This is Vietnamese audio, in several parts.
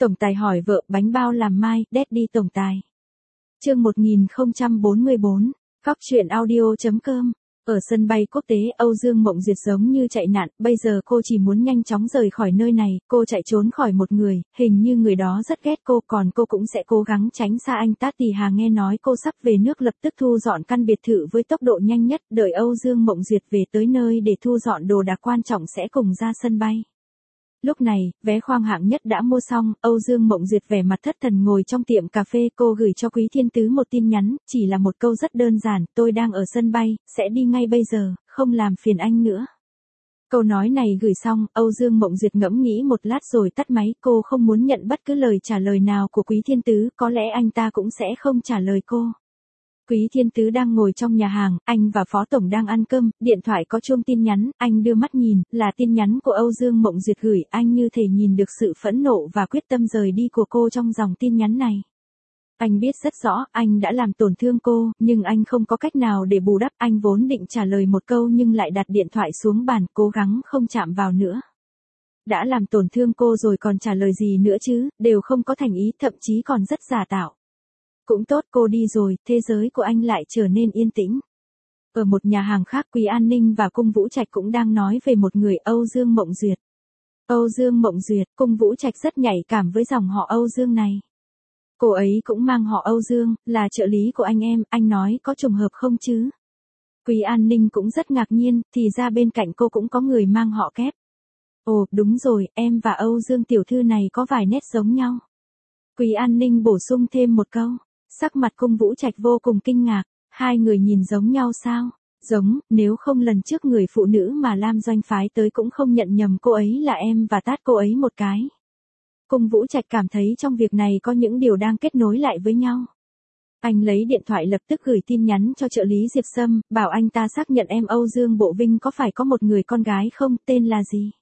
Tổng tài hỏi vợ bánh bao làm mai, Daddy tổng tài. Chương 1044, Cóc truyện audio.com. Ở sân bay quốc tế, Âu Dương Mộng Duyệt giống như chạy nạn, bây giờ cô chỉ muốn nhanh chóng rời khỏi nơi này, cô chạy trốn khỏi một người, hình như người đó rất ghét cô, còn cô cũng sẽ cố gắng tránh xa anh ta. Tì Hà nghe nói cô sắp về nước lập tức thu dọn căn biệt thự với tốc độ nhanh nhất, đợi Âu Dương Mộng Duyệt về tới nơi để thu dọn đồ đạc quan trọng sẽ cùng ra sân bay. Lúc này, vé khoang hạng nhất đã mua xong, Âu Dương Mộng Duyệt vẻ mặt thất thần ngồi trong tiệm cà phê, cô gửi cho Quý Thiên Tứ một tin nhắn, chỉ là một câu rất đơn giản, tôi đang ở sân bay, sẽ đi ngay bây giờ, không làm phiền anh nữa. Câu nói này gửi xong, Âu Dương Mộng Duyệt ngẫm nghĩ một lát rồi tắt máy, cô không muốn nhận bất cứ lời trả lời nào của Quý Thiên Tứ, có lẽ anh ta cũng sẽ không trả lời cô. Quý Thiên Tứ đang ngồi trong nhà hàng, anh và Phó Tổng đang ăn cơm, điện thoại có chuông tin nhắn, anh đưa mắt nhìn, là tin nhắn của Âu Dương Mộng Duyệt gửi, anh như thể nhìn được sự phẫn nộ và quyết tâm rời đi của cô trong dòng tin nhắn này. Anh biết rất rõ, anh đã làm tổn thương cô, nhưng anh không có cách nào để bù đắp, anh vốn định trả lời một câu nhưng lại đặt điện thoại xuống bàn, cố gắng không chạm vào nữa. Đã làm tổn thương cô rồi còn trả lời gì nữa chứ, đều không có thành ý, thậm chí còn rất giả tạo. Cũng tốt, cô đi rồi, thế giới của anh lại trở nên yên tĩnh. Ở một nhà hàng khác, Quý An Ninh và Cung Vũ Trạch cũng đang nói về một người, Âu Dương Mộng Duyệt. Âu Dương Mộng Duyệt, Cung Vũ Trạch rất nhạy cảm với dòng họ Âu Dương này. Cô ấy cũng mang họ Âu Dương, là trợ lý của anh em, anh nói có trùng hợp không chứ? Quý An Ninh cũng rất ngạc nhiên, thì ra bên cạnh cô cũng có người mang họ Kép. Ồ, đúng rồi, em và Âu Dương tiểu thư này có vài nét giống nhau. Quý An Ninh bổ sung thêm một câu. Sắc mặt Cung Vũ Trạch vô cùng kinh ngạc, hai người nhìn giống nhau sao? Giống, nếu không lần trước người phụ nữ mà Lam Doanh phái tới cũng không nhận nhầm cô ấy là em và tát cô ấy một cái. Cung Vũ Trạch cảm thấy trong việc này có những điều đang kết nối lại với nhau. Anh lấy điện thoại lập tức gửi tin nhắn cho trợ lý Diệp Sâm, bảo anh ta xác nhận em Âu Dương Bộ Vinh có phải có một người con gái không, tên là gì?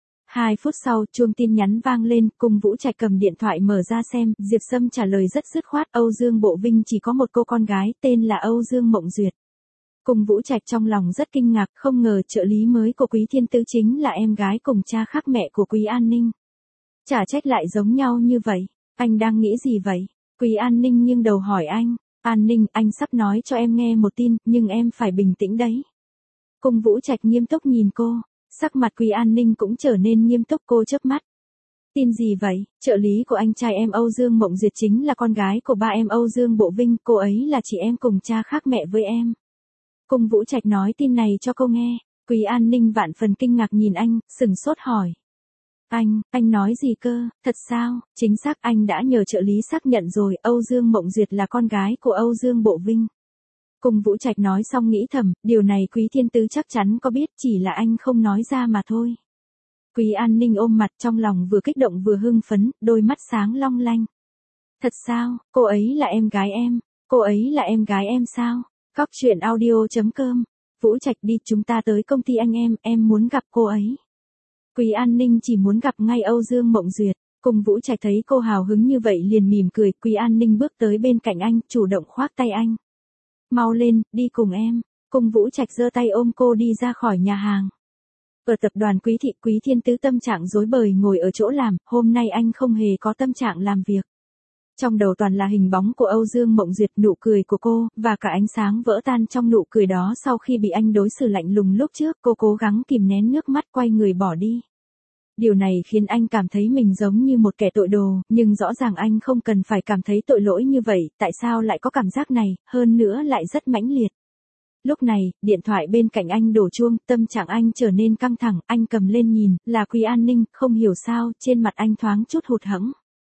2 phút sau, chuông tin nhắn vang lên, Cung Vũ Trạch cầm điện thoại mở ra xem, Diệp Sâm trả lời rất dứt khoát, Âu Dương Bộ Vinh chỉ có một cô con gái, tên là Âu Dương Mộng Duyệt. Cung Vũ Trạch trong lòng rất kinh ngạc, không ngờ trợ lý mới của Quý Thiên Tứ chính là em gái cùng cha khác mẹ của Quý An Ninh. Chả trách lại giống nhau như vậy, anh đang nghĩ gì vậy? Quý An Ninh nghiêng đầu hỏi anh, An Ninh, anh sắp nói cho em nghe một tin, nhưng em phải bình tĩnh đấy. Cung Vũ Trạch nghiêm túc nhìn cô. Sắc mặt Quý An Ninh cũng trở nên nghiêm túc, cô chớp mắt. Tin gì vậy? Trợ lý của anh trai em Âu Dương Mộng Duyệt chính là con gái của ba em Âu Dương Bộ Vinh, cô ấy là chị em cùng cha khác mẹ với em. Cung Vũ Trạch nói tin này cho cô nghe. Quý An Ninh vạn phần kinh ngạc nhìn anh, sửng sốt hỏi. Anh nói gì cơ, thật sao? Chính xác, anh đã nhờ trợ lý xác nhận rồi, Âu Dương Mộng Duyệt là con gái của Âu Dương Bộ Vinh. Cung Vũ Trạch nói xong nghĩ thầm, điều này Quý Thiên Tứ chắc chắn có biết, chỉ là anh không nói ra mà thôi. Quý An Ninh ôm mặt trong lòng vừa kích động vừa hưng phấn, đôi mắt sáng long lanh. Thật sao, cô ấy là em gái em, cô ấy là em gái em sao? Cóc truyện audio.com. Vũ Trạch đi, chúng ta tới công ty anh em muốn gặp cô ấy. Quý An Ninh chỉ muốn gặp ngay Âu Dương Mộng Duyệt. Cung Vũ Trạch thấy cô hào hứng như vậy liền mỉm cười, Quý An Ninh bước tới bên cạnh anh, chủ động khoác tay anh. Mau lên, đi cùng em. Cung Vũ Trạch giơ tay ôm cô đi ra khỏi nhà hàng. Ở tập đoàn Quý Thị, Quý Thiên Tứ tâm trạng rối bời ngồi ở chỗ làm, hôm nay anh không hề có tâm trạng làm việc. Trong đầu toàn là hình bóng của Âu Dương Mộng Duyệt, nụ cười của cô, và cả ánh sáng vỡ tan trong nụ cười đó sau khi bị anh đối xử lạnh lùng lúc trước, cô cố gắng kìm nén nước mắt quay người bỏ đi. Điều này khiến anh cảm thấy mình giống như một kẻ tội đồ, nhưng rõ ràng anh không cần phải cảm thấy tội lỗi như vậy, tại sao lại có cảm giác này, hơn nữa lại rất mãnh liệt. Lúc này, điện thoại bên cạnh anh đổ chuông, tâm trạng anh trở nên căng thẳng, anh cầm lên nhìn, là Quý An Ninh, không hiểu sao, trên mặt anh thoáng chút hụt hẫng.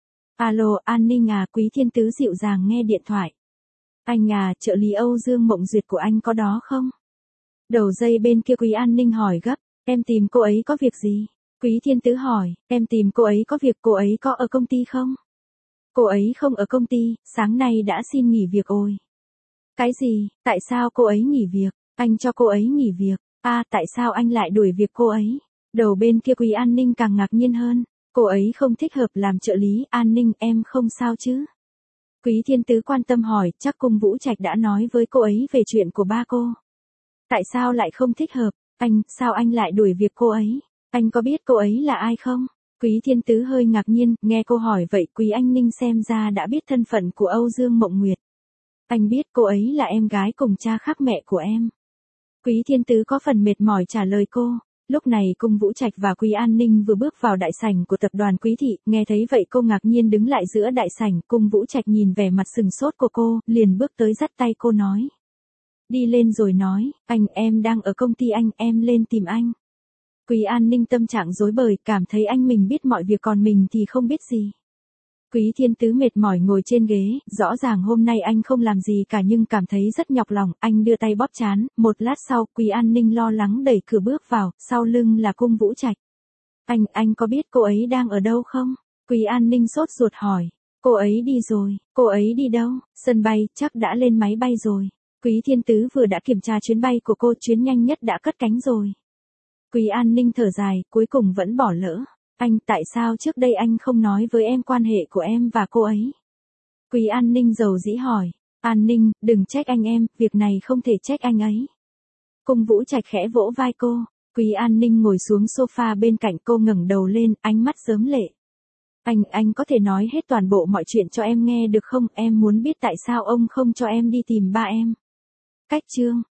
Alo, An Ninh à, Quý Thiên Tứ dịu dàng nghe điện thoại. Anh à, trợ lý Âu Dương Mộng Duyệt của anh có đó không? Đầu dây bên kia Quý An Ninh hỏi gấp, em tìm cô ấy có việc gì? Quý Thiên Tứ hỏi, em tìm cô ấy có việc, cô ấy có ở công ty không? Cô ấy không ở công ty, sáng nay đã xin nghỉ việc ôi. Cái gì, tại sao cô ấy nghỉ việc? Anh cho cô ấy nghỉ việc, tại sao anh lại đuổi việc cô ấy? Đầu bên kia Quý An Ninh càng ngạc nhiên hơn, cô ấy không thích hợp làm trợ lý, An Ninh em không sao chứ? Quý Thiên Tứ quan tâm hỏi, chắc Cung Vũ Trạch đã nói với cô ấy về chuyện của ba cô. Tại sao lại không thích hợp? Sao anh lại đuổi việc cô ấy? Anh có biết cô ấy là ai không? Quý Thiên Tứ hơi ngạc nhiên, nghe cô hỏi vậy Quý Anh Ninh xem ra đã biết thân phận của Âu Dương Mộng Nguyệt. Anh biết cô ấy là em gái cùng cha khác mẹ của em. Quý Thiên Tứ có phần mệt mỏi trả lời cô. Lúc này Cung Vũ Trạch và Quý An Ninh vừa bước vào đại sảnh của tập đoàn Quý Thị, nghe thấy vậy cô ngạc nhiên đứng lại giữa đại sảnh, Cung Vũ Trạch nhìn vẻ mặt sừng sốt của cô, liền bước tới dắt tay cô nói. Đi lên rồi nói, anh em đang ở công ty anh, em lên tìm anh. Quý An Ninh tâm trạng rối bời, cảm thấy anh mình biết mọi việc còn mình thì không biết gì. Quý Thiên Tứ mệt mỏi ngồi trên ghế, rõ ràng hôm nay anh không làm gì cả nhưng cảm thấy rất nhọc lòng, anh đưa tay bóp trán, một lát sau, Quý An Ninh lo lắng đẩy cửa bước vào, sau lưng là Cung Vũ Trạch. Anh có biết cô ấy đang ở đâu không? Quý An Ninh sốt ruột hỏi. Cô ấy đi rồi, cô ấy đi đâu? Sân bay, chắc đã lên máy bay rồi. Quý Thiên Tứ vừa đã kiểm tra chuyến bay của cô, chuyến nhanh nhất đã cất cánh rồi. Quý An Ninh thở dài, cuối cùng vẫn bỏ lỡ. Anh, tại sao trước đây anh không nói với em quan hệ của em và cô ấy? Quý An Ninh dầu dĩ hỏi. An Ninh, đừng trách anh em, việc này không thể trách anh ấy. Cung Vũ Trạch khẽ vỗ vai cô. Quý An Ninh ngồi xuống sofa bên cạnh cô ngẩng đầu lên, ánh mắt rớm lệ. Anh có thể nói hết toàn bộ mọi chuyện cho em nghe được không? Em muốn biết tại sao ông không cho em đi tìm ba em. Cách chương.